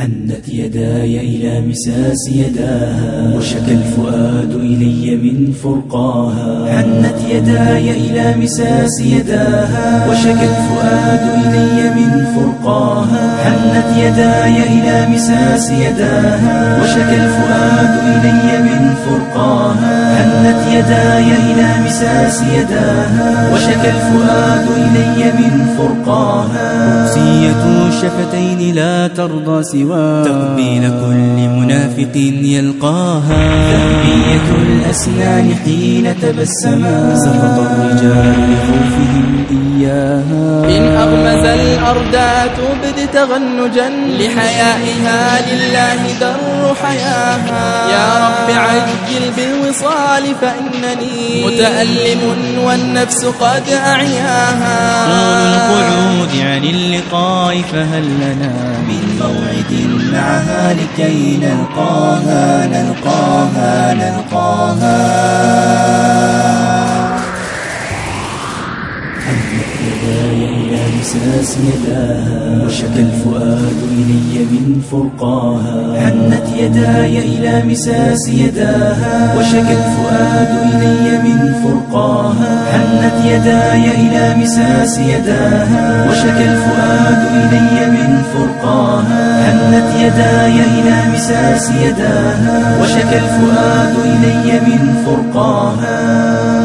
حنت يداي إلى مساس يداها وشكى الفؤاد إلي من فرقاها. حنت يداي إلى مساس يداها وشكى الفؤاد إلي من فرقاها. حنت يداي إلى مساس يداها وشكى الفؤاد إلي من فرقاها. حنت يداي إلى مساس يداها وشكى الفؤاد إلي من فرقاها. روسية الشفتين لا ترضى سوى تقبيل كل منافق يلقاها. ذهبية الأسنان حين تبسما سقط الرجال بخوفهم إياها. إن أغمز الأردات تبد تغنجا لحيائها لله در حياها. يا رب عجل بالوصال فإنني متألم والنفس قد أعياها. طول القعود عن اللقاء فهل لنا من موعد معها لكي نلقاها نلقاها نلقاها. حنت يداي إلى مساس يداها وشكى الفؤاد إلي من فرقاها. حنت يداي إلى مساس يداها وشكى الفؤاد إلي من فرقاها. حنت يداي إلى مساس يداها وشكى الفؤاد إلي من فرقاها. حنت يداي إلى مساس يداها وشكى الفؤاد إلي من فرقاها.